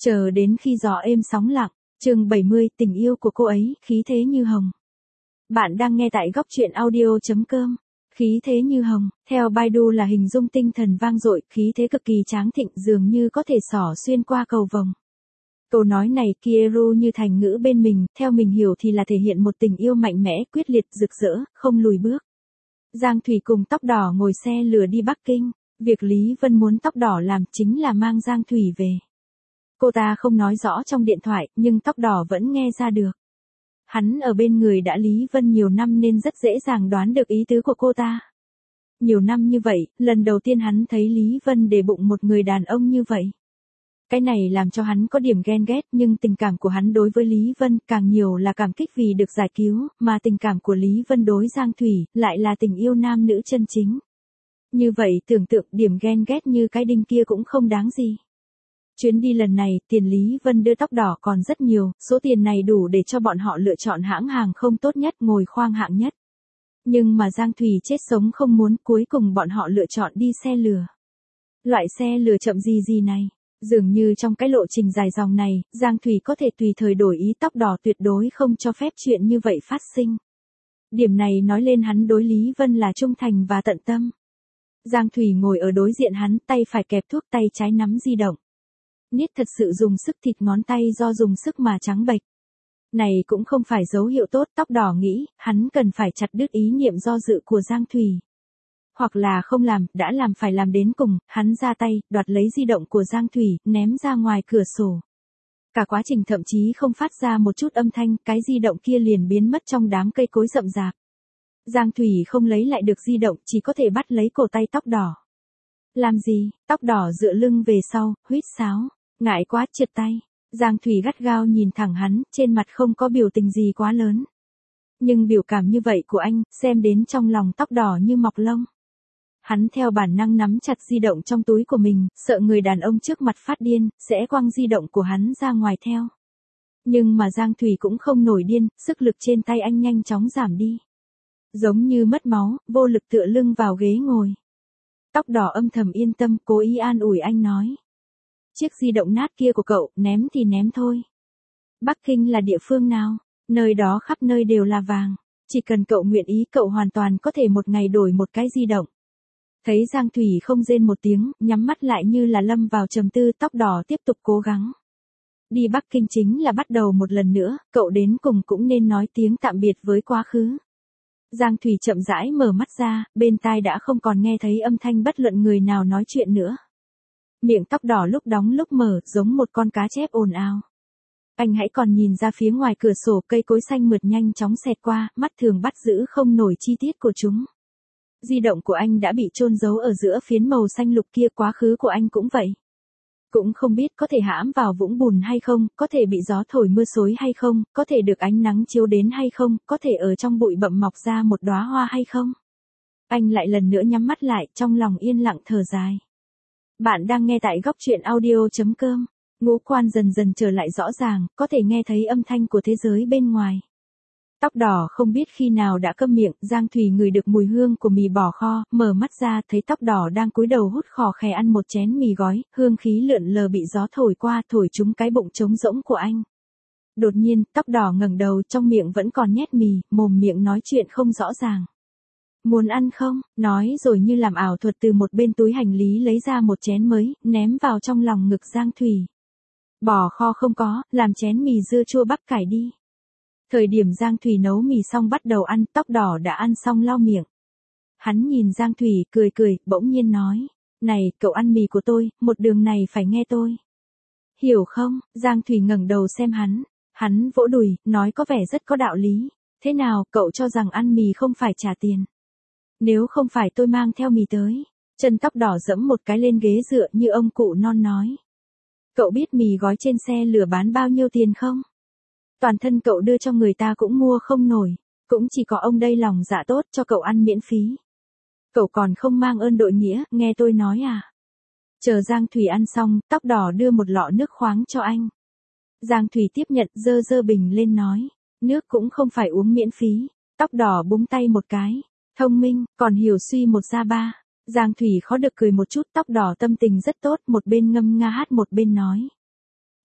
Chờ đến khi gió êm sóng lặng, chương 70, tình yêu của cô ấy, khí thế như hồng. Bạn đang nghe tại góc truyện audio.com. Khí thế như hồng, theo Baidu là hình dung tinh thần vang dội, khí thế cực kỳ tráng thịnh, dường như có thể xỏ xuyên qua cầu vồng. Câu nói này Kieru như thành ngữ bên mình, theo mình hiểu thì là thể hiện một tình yêu mạnh mẽ, quyết liệt, rực rỡ, không lùi bước. Giang Thủy cùng Tóc Đỏ ngồi xe lửa đi Bắc Kinh, việc Lý Vân muốn Tóc Đỏ làm chính là mang Giang Thủy về. Cô ta không nói rõ trong điện thoại, nhưng Tóc Đỏ vẫn nghe ra được. Hắn ở bên người đã Lý Vân nhiều năm nên rất dễ dàng đoán được ý tứ của cô ta. Nhiều năm như vậy, lần đầu tiên hắn thấy Lý Vân để bụng một người đàn ông như vậy. Cái này làm cho hắn có điểm ghen ghét, nhưng tình cảm của hắn đối với Lý Vân càng nhiều là cảm kích vì được giải cứu, mà tình cảm của Lý Vân đối Giang Thủy lại là tình yêu nam nữ chân chính. Như vậy tưởng tượng điểm ghen ghét như cái đinh kia cũng không đáng gì. Chuyến đi lần này, tiền Lý Vân đưa Tóc Đỏ còn rất nhiều, số tiền này đủ để cho bọn họ lựa chọn hãng hàng không tốt nhất, ngồi khoang hạng nhất. Nhưng mà Giang Thủy chết sống không muốn, cuối cùng bọn họ lựa chọn đi xe lửa. Loại xe lửa chậm gì này, dường như trong cái lộ trình dài dòng này, Giang Thủy có thể tùy thời đổi ý, Tóc Đỏ tuyệt đối không cho phép chuyện như vậy phát sinh. Điểm này nói lên hắn đối Lý Vân là trung thành và tận tâm. Giang Thủy ngồi ở đối diện hắn, tay phải kẹp thuốc, tay trái nắm di động. Niết thật sự dùng sức, thịt ngón tay do dùng sức mà trắng bệch. Này cũng không phải dấu hiệu tốt, Tóc Đỏ nghĩ, hắn cần phải chặt đứt ý niệm do dự của Giang Thủy. Hoặc là không làm, đã làm phải làm đến cùng, hắn ra tay, đoạt lấy di động của Giang Thủy, ném ra ngoài cửa sổ. Cả quá trình thậm chí không phát ra một chút âm thanh, cái di động kia liền biến mất trong đám cây cối rậm rạp. Giang Thủy không lấy lại được di động, chỉ có thể bắt lấy cổ tay Tóc Đỏ. Làm gì? Tóc Đỏ dựa lưng về sau, huýt sáo. Ngại quá, trượt tay. Giang Thủy gắt gao nhìn thẳng hắn, trên mặt không có biểu tình gì quá lớn. Nhưng biểu cảm như vậy của anh, xem đến trong lòng Tóc Đỏ như mọc lông. Hắn theo bản năng nắm chặt di động trong túi của mình, sợ người đàn ông trước mặt phát điên, sẽ quăng di động của hắn ra ngoài theo. Nhưng mà Giang Thủy cũng không nổi điên, sức lực trên tay anh nhanh chóng giảm đi. Giống như mất máu, vô lực tựa lưng vào ghế ngồi. Tóc Đỏ âm thầm yên tâm, cố ý an ủi anh nói. Chiếc di động nát kia của cậu, ném thì ném thôi. Bắc Kinh là địa phương nào? Nơi đó khắp nơi đều là vàng. Chỉ cần cậu nguyện ý, cậu hoàn toàn có thể một ngày đổi một cái di động. Thấy Giang Thủy không rên một tiếng, nhắm mắt lại như là lâm vào trầm tư, Tóc Đỏ tiếp tục cố gắng. Đi Bắc Kinh chính là bắt đầu một lần nữa, cậu đến cùng cũng nên nói tiếng tạm biệt với quá khứ. Giang Thủy chậm rãi mở mắt ra, bên tai đã không còn nghe thấy âm thanh bất luận người nào nói chuyện nữa. Miệng Tóc Đỏ lúc đóng lúc mở, giống một con cá chép ồn ào. Anh hãy còn nhìn ra phía ngoài cửa sổ, cây cối xanh mượt nhanh chóng xẹt qua, mắt thường bắt giữ không nổi chi tiết của chúng. Di động của anh đã bị chôn giấu ở giữa phiến màu xanh lục kia, quá khứ của anh cũng vậy. Cũng không biết có thể hãm vào vũng bùn hay không, có thể bị gió thổi mưa xối hay không, có thể được ánh nắng chiếu đến hay không, có thể ở trong bụi bặm mọc ra một đóa hoa hay không. Anh lại lần nữa nhắm mắt lại, trong lòng yên lặng thở dài. Bạn đang nghe tại góc truyện audio.com. Ngũ quan dần dần trở lại rõ ràng, có thể nghe thấy âm thanh của thế giới bên ngoài. Tóc Đỏ không biết khi nào đã câm miệng, Giang Thủy ngửi được mùi hương của mì bò kho, mở mắt ra thấy Tóc Đỏ đang cúi đầu hút khò khè ăn một chén mì gói, hương khí lượn lờ bị gió thổi qua, thổi trúng cái bụng trống rỗng của anh. Đột nhiên, Tóc Đỏ ngẩng đầu, trong miệng vẫn còn nhét mì, mồm miệng nói chuyện không rõ ràng. Muốn ăn không? Nói rồi như làm ảo thuật từ một bên túi hành lý lấy ra một chén mới, ném vào trong lòng ngực Giang Thủy. Bò kho không có, làm chén mì dưa chua bắp cải đi. Thời điểm Giang Thủy nấu mì xong bắt đầu ăn, Tóc Đỏ đã ăn xong lau miệng. Hắn nhìn Giang Thủy, cười, bỗng nhiên nói. Này, cậu ăn mì của tôi, một đường này phải nghe tôi. Hiểu không? Giang Thủy ngẩng đầu xem hắn. Hắn vỗ đùi, nói có vẻ rất có đạo lý. Thế nào, cậu cho rằng ăn mì không phải trả tiền? Nếu không phải tôi mang theo mì tới. Chân Tóc Đỏ dẫm một cái lên ghế dựa như ông cụ non nói. Cậu biết mì gói trên xe lửa bán bao nhiêu tiền không? Toàn thân cậu đưa cho người ta cũng mua không nổi. Cũng chỉ có ông đây lòng dạ tốt cho cậu ăn miễn phí. Cậu còn không mang ơn đội nghĩa, nghe tôi nói à? Chờ Giang Thủy ăn xong, Tóc Đỏ đưa một lọ nước khoáng cho anh. Giang Thủy tiếp nhận, dơ bình lên nói. Nước cũng không phải uống miễn phí. Tóc Đỏ búng tay một cái. Thông minh, còn hiểu suy một ra ba. Giang Thủy khó được cười một chút, Tóc Đỏ tâm tình rất tốt, một bên ngâm nga hát một bên nói.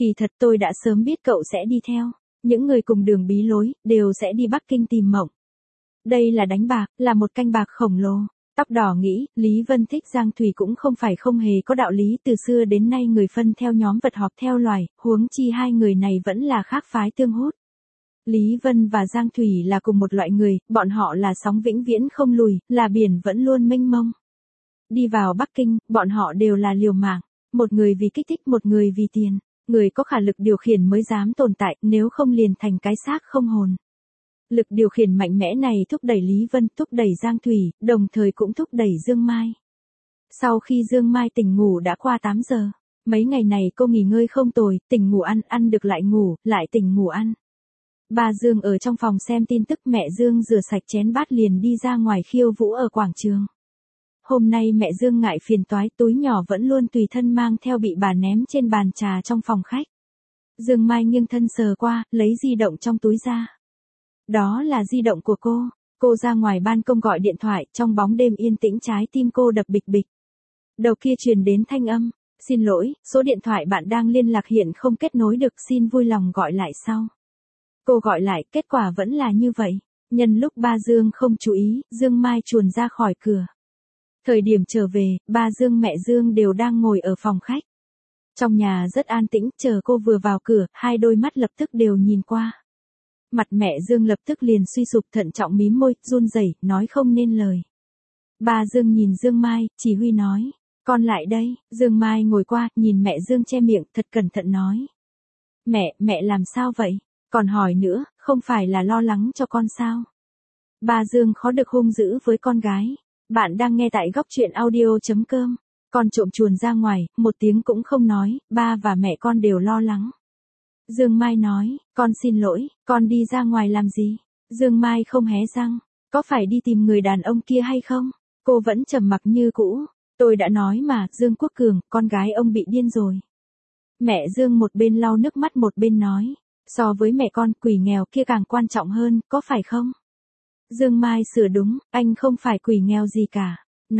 Kỳ thật tôi đã sớm biết cậu sẽ đi theo. Những người cùng đường bí lối, đều sẽ đi Bắc Kinh tìm Mộng. Đây là đánh bạc, là một canh bạc khổng lồ. Tóc đỏ nghĩ, Lý Vân thích Giang Thủy cũng không phải không hề có đạo lý, từ xưa đến nay người phân theo nhóm vật họp theo loài, huống chi hai người này vẫn là khác phái tương hút. Lý Vân và Giang Thủy là cùng một loại người, bọn họ là sóng vĩnh viễn không lùi, là biển vẫn luôn mênh mông. Đi vào Bắc Kinh, bọn họ đều là liều mạng, một người vì kích thích, một người vì tiền. Người có khả lực điều khiển mới dám tồn tại, nếu không liền thành cái xác không hồn. Lực điều khiển mạnh mẽ này thúc đẩy Lý Vân, thúc đẩy Giang Thủy, đồng thời cũng thúc đẩy Dương Mai. Sau khi Dương Mai tỉnh ngủ đã qua 8 giờ. Mấy ngày này cô nghỉ ngơi không tồi, tỉnh ngủ ăn được lại ngủ, lại tỉnh ngủ ăn. Bà Dương ở trong phòng xem tin tức, mẹ Dương rửa sạch chén bát liền đi ra ngoài khiêu vũ ở quảng trường. Hôm nay mẹ Dương ngại phiền toái, túi nhỏ vẫn luôn tùy thân mang theo bị bà ném trên bàn trà trong phòng khách. Dương Mai nghiêng thân sờ qua, lấy di động trong túi ra. Đó là di động của cô ra ngoài ban công gọi điện thoại, trong bóng đêm yên tĩnh trái tim cô đập bịch bịch. Đầu kia truyền đến thanh âm, xin lỗi, số điện thoại bạn đang liên lạc hiện không kết nối được, xin vui lòng gọi lại sau. Cô gọi lại, kết quả vẫn là như vậy. Nhân lúc ba Dương không chú ý, Dương Mai chuồn ra khỏi cửa. Thời điểm trở về, ba Dương mẹ Dương đều đang ngồi ở phòng khách. Trong nhà rất an tĩnh, chờ cô vừa vào cửa, hai đôi mắt lập tức đều nhìn qua. Mặt mẹ Dương lập tức liền suy sụp, thận trọng mím môi, run rẩy, nói không nên lời. Ba Dương nhìn Dương Mai, chỉ huy nói, con lại đây. Dương Mai ngồi qua, nhìn mẹ Dương che miệng, thật cẩn thận nói. Mẹ làm sao vậy? Còn hỏi nữa, không phải là lo lắng cho con sao? Ba Dương khó được hung dữ với con gái. Bạn đang nghe tại góc truyện audio.com. Con trộm chuồn ra ngoài, một tiếng cũng không nói, ba và mẹ con đều lo lắng. Dương Mai nói, con xin lỗi, con đi ra ngoài làm gì? Dương Mai không hé răng, có phải đi tìm người đàn ông kia hay không? Cô vẫn trầm mặc như cũ. Tôi đã nói mà, Dương Quốc Cường, con gái ông bị điên rồi. Mẹ Dương một bên lau nước mắt một bên nói, so với mẹ con, quỷ nghèo kia càng quan trọng hơn, có phải không? Dương Mai sửa đúng, anh không phải quỷ nghèo gì cả.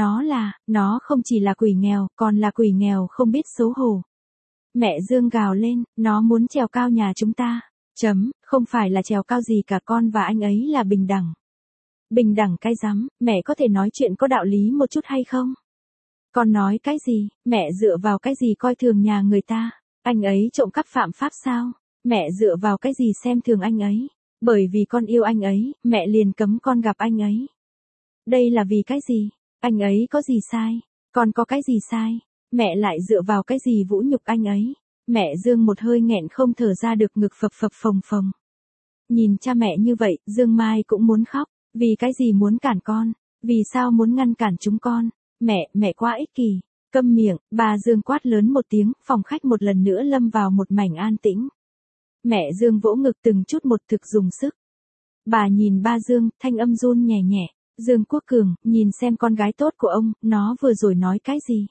Nó không chỉ là quỷ nghèo, còn là quỷ nghèo không biết xấu hổ. Mẹ Dương gào lên, nó muốn trèo cao nhà chúng ta. Không phải là trèo cao gì cả, con và anh ấy là bình đẳng. Bình đẳng cái rắm, mẹ có thể nói chuyện có đạo lý một chút hay không? Con nói cái gì, mẹ dựa vào cái gì coi thường nhà người ta? Anh ấy trộm cắp phạm pháp sao? Mẹ dựa vào cái gì xem thường anh ấy? Bởi vì con yêu anh ấy, mẹ liền cấm con gặp anh ấy. Đây là vì cái gì? Anh ấy có gì sai? Con có cái gì sai? Mẹ lại dựa vào cái gì vũ nhục anh ấy? Mẹ Dương một hơi nghẹn không thở ra được, ngực phập phập phồng phồng. Nhìn cha mẹ như vậy, Dương Mai cũng muốn khóc. Vì cái gì muốn cản con? Vì sao muốn ngăn cản chúng con? Mẹ quá ích kỷ. Câm miệng, bà Dương quát lớn một tiếng, phòng khách một lần nữa lâm vào một mảnh an tĩnh. Mẹ Dương vỗ ngực từng chút một, thực dùng sức. Bà nhìn ba Dương, thanh âm run nhẹ nhẹ. Dương Quốc Cường, nhìn xem con gái tốt của ông, nó vừa rồi nói cái gì?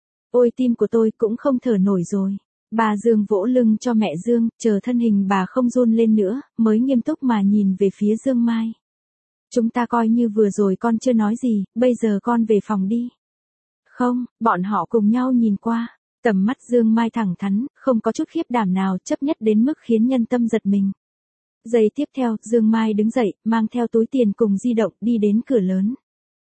Ôi tim của tôi cũng không thở nổi rồi. Bà Dương vỗ lưng cho mẹ Dương, chờ thân hình bà không run lên nữa, mới nghiêm túc mà nhìn về phía Dương Mai. Chúng ta coi như vừa rồi con chưa nói gì, bây giờ con về phòng đi. Không, bọn họ cùng nhau nhìn qua. Tầm mắt Dương Mai thẳng thắn, không có chút khiếp đảm nào, chấp nhất đến mức khiến nhân tâm giật mình. Giây tiếp theo, Dương Mai đứng dậy, mang theo túi tiền cùng di động, đi đến cửa lớn.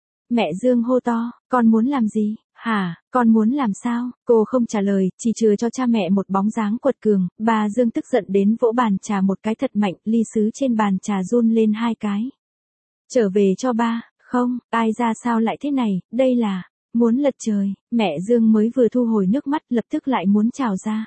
Mẹ Dương hô to, con muốn làm gì? Hả, con muốn làm sao? Cô không trả lời, chỉ chừa cho cha mẹ một bóng dáng quật cường. Bà Dương tức giận đến vỗ bàn trà một cái thật mạnh, ly sứ trên bàn trà run lên hai cái. Trở về cho ba, không, ai ra sao lại thế này, đây là muốn lật trời. Mẹ Dương mới vừa thu hồi nước mắt, lập tức lại muốn trào ra.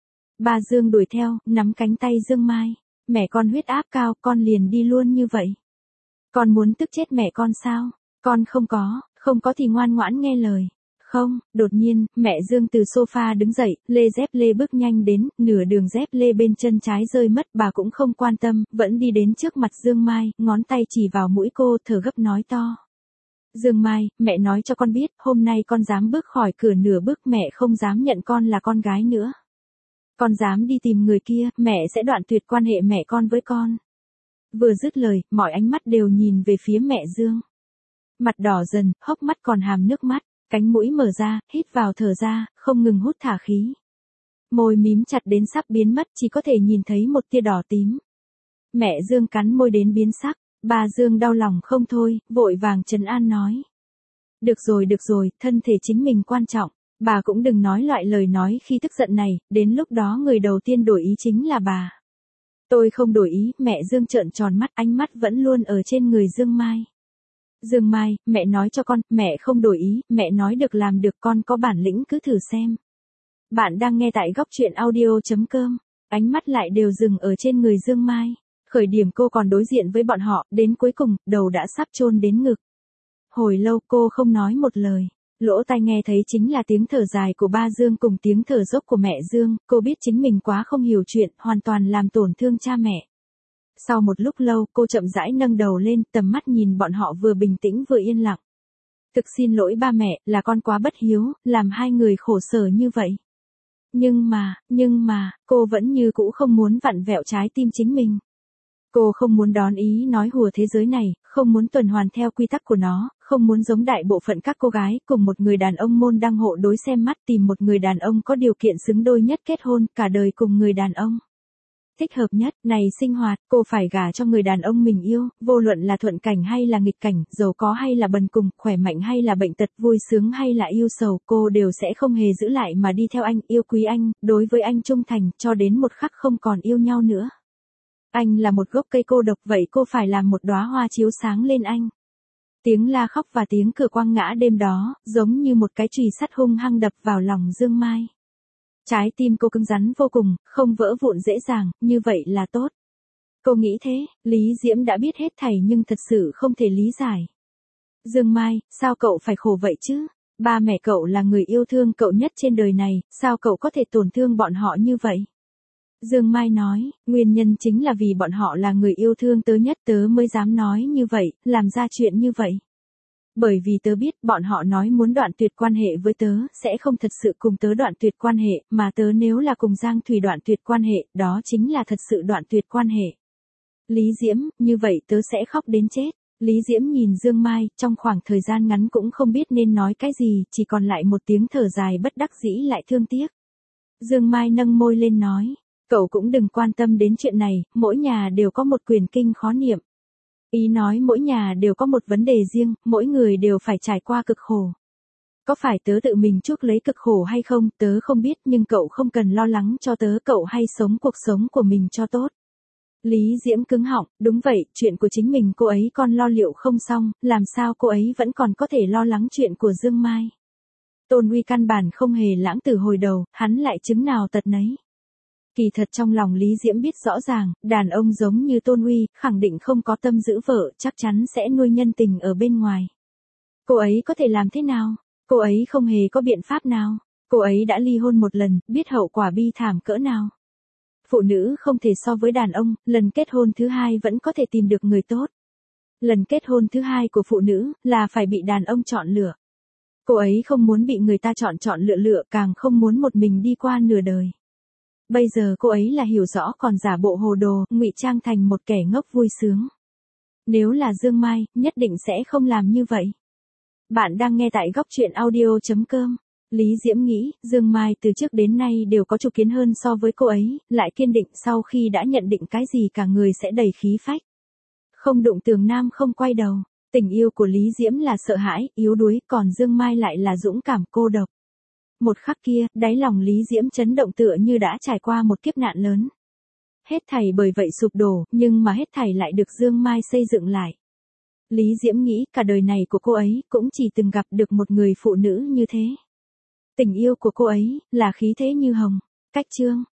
Bà Dương đuổi theo, nắm cánh tay Dương Mai. Mẹ con huyết áp cao, con liền đi luôn như vậy. Con muốn tức chết mẹ con sao? Con không có thì ngoan ngoãn nghe lời. Không, đột nhiên, mẹ Dương từ sofa đứng dậy, lê dép lê bước nhanh đến, nửa đường dép lê bên chân trái rơi mất, bà cũng không quan tâm, vẫn đi đến trước mặt Dương Mai, ngón tay chỉ vào mũi cô, thở gấp nói to. Dương Mai, mẹ nói cho con biết, hôm nay con dám bước khỏi cửa nửa bước, mẹ không dám nhận con là con gái nữa. Con dám đi tìm người kia, mẹ sẽ đoạn tuyệt quan hệ mẹ con với con. Vừa dứt lời, mọi ánh mắt đều nhìn về phía mẹ Dương. Mặt đỏ dần, hốc mắt còn hàm nước mắt, cánh mũi mở ra, hít vào thở ra, không ngừng hút thả khí. Môi mím chặt đến sắp biến mất, chỉ có thể nhìn thấy một tia đỏ tím. Mẹ Dương cắn môi đến biến sắc, bà Dương đau lòng không thôi, vội vàng trấn an nói. Được rồi, thân thể chính mình quan trọng, bà cũng đừng nói loại lời nói khi tức giận này, đến lúc đó người đầu tiên đổi ý chính là bà. Tôi không đổi ý, mẹ Dương trợn tròn mắt, ánh mắt vẫn luôn ở trên người Dương Mai. Dương Mai, mẹ nói cho con, mẹ không đổi ý, mẹ nói được làm được, con có bản lĩnh cứ thử xem. Bạn đang nghe tại góc truyện audio.com, ánh mắt lại đều dừng ở trên người Dương Mai. Khởi điểm cô còn đối diện với bọn họ, đến cuối cùng, đầu đã sắp chôn đến ngực. Hồi lâu cô không nói một lời, lỗ tai nghe thấy chính là tiếng thở dài của ba Dương cùng tiếng thở dốc của mẹ Dương, cô biết chính mình quá không hiểu chuyện, hoàn toàn làm tổn thương cha mẹ. Sau một lúc lâu, cô chậm rãi nâng đầu lên, tầm mắt nhìn bọn họ vừa bình tĩnh vừa yên lặng. Thực xin lỗi ba mẹ, là con quá bất hiếu, làm hai người khổ sở như vậy. Nhưng mà, cô vẫn như cũ không muốn vặn vẹo trái tim chính mình. Cô không muốn đón ý nói hùa thế giới này, không muốn tuần hoàn theo quy tắc của nó, không muốn giống đại bộ phận các cô gái cùng một người đàn ông môn đăng hộ đối xem mắt tìm một người đàn ông có điều kiện xứng đôi nhất kết hôn cả đời cùng người đàn ông thích hợp nhất. Này sinh hoạt, cô phải gả cho người đàn ông mình yêu, vô luận là thuận cảnh hay là nghịch cảnh, giàu có hay là bần cùng, khỏe mạnh hay là bệnh tật, vui sướng hay là yêu sầu, cô đều sẽ không hề giữ lại mà đi theo anh, yêu quý anh, đối với anh trung thành, cho đến một khắc không còn yêu nhau nữa. Anh là một gốc cây cô độc, vậy cô phải làm một đóa hoa chiếu sáng lên anh. Tiếng la khóc và tiếng cửa quang ngã đêm đó, giống như một cái chùy sắt hung hăng đập vào lòng Dương Mai. Trái tim cô cứng rắn vô cùng, không vỡ vụn dễ dàng, như vậy là tốt. Cô nghĩ thế, Lý Diễm đã biết hết thảy nhưng thật sự không thể lý giải. Dương Mai, sao cậu phải khổ vậy chứ? Ba mẹ cậu là người yêu thương cậu nhất trên đời này, sao cậu có thể tổn thương bọn họ như vậy? Dương Mai nói, nguyên nhân chính là vì bọn họ là người yêu thương tớ nhất, tớ mới dám nói như vậy, làm ra chuyện như vậy. Bởi vì tớ biết bọn họ nói muốn đoạn tuyệt quan hệ với tớ, sẽ không thật sự cùng tớ đoạn tuyệt quan hệ, mà tớ nếu là cùng Giang Thùy đoạn tuyệt quan hệ, đó chính là thật sự đoạn tuyệt quan hệ. Lý Diễm, như vậy tớ sẽ khóc đến chết. Lý Diễm nhìn Dương Mai, trong khoảng thời gian ngắn cũng không biết nên nói cái gì, chỉ còn lại một tiếng thở dài bất đắc dĩ lại thương tiếc. Dương Mai nâng môi lên nói, cậu cũng đừng quan tâm đến chuyện này, mỗi nhà đều có một quyền kinh khó niệm. Ý nói mỗi nhà đều có một vấn đề riêng, mỗi người đều phải trải qua cực khổ. Có phải tớ tự mình chuốc lấy cực khổ hay không, tớ không biết, nhưng cậu không cần lo lắng cho tớ, cậu hay sống cuộc sống của mình cho tốt. Lý Diễm cứng họng, đúng vậy, chuyện của chính mình cô ấy còn lo liệu không xong, làm sao cô ấy vẫn còn có thể lo lắng chuyện của Dương Mai. Tôn Uy căn bản không hề lãng từ hồi đầu, hắn lại chứng nào tật nấy. Kỳ thật trong lòng Lý Diễm biết rõ ràng, đàn ông giống như Tôn Uy, khẳng định không có tâm giữ vợ, chắc chắn sẽ nuôi nhân tình ở bên ngoài. Cô ấy có thể làm thế nào? Cô ấy không hề có biện pháp nào. Cô ấy đã ly hôn một lần, biết hậu quả bi thảm cỡ nào. Phụ nữ không thể so với đàn ông, lần kết hôn thứ hai vẫn có thể tìm được người tốt. Lần kết hôn thứ hai của phụ nữ, là phải bị đàn ông chọn lựa. Cô ấy không muốn bị người ta chọn lựa, càng không muốn một mình đi qua nửa đời. Bây giờ cô ấy là hiểu rõ còn giả bộ hồ đồ, ngụy trang thành một kẻ ngốc vui sướng. Nếu là Dương Mai, nhất định sẽ không làm như vậy. Bạn đang nghe tại góc truyện audio.com. Lý Diễm nghĩ, Dương Mai từ trước đến nay đều có chủ kiến hơn so với cô ấy, lại kiên định sau khi đã nhận định cái gì cả người sẽ đầy khí phách. Không đụng tường nam không quay đầu. Tình yêu của Lý Diễm là sợ hãi, yếu đuối, còn Dương Mai lại là dũng cảm cô độc. Một khắc kia, đáy lòng Lý Diễm chấn động tựa như đã trải qua một kiếp nạn lớn. Hết thảy bởi vậy sụp đổ, nhưng mà hết thảy lại được Dương Mai xây dựng lại. Lý Diễm nghĩ cả đời này của cô ấy cũng chỉ từng gặp được một người phụ nữ như thế. Tình yêu của cô ấy là khí thế như hồng. Cách chương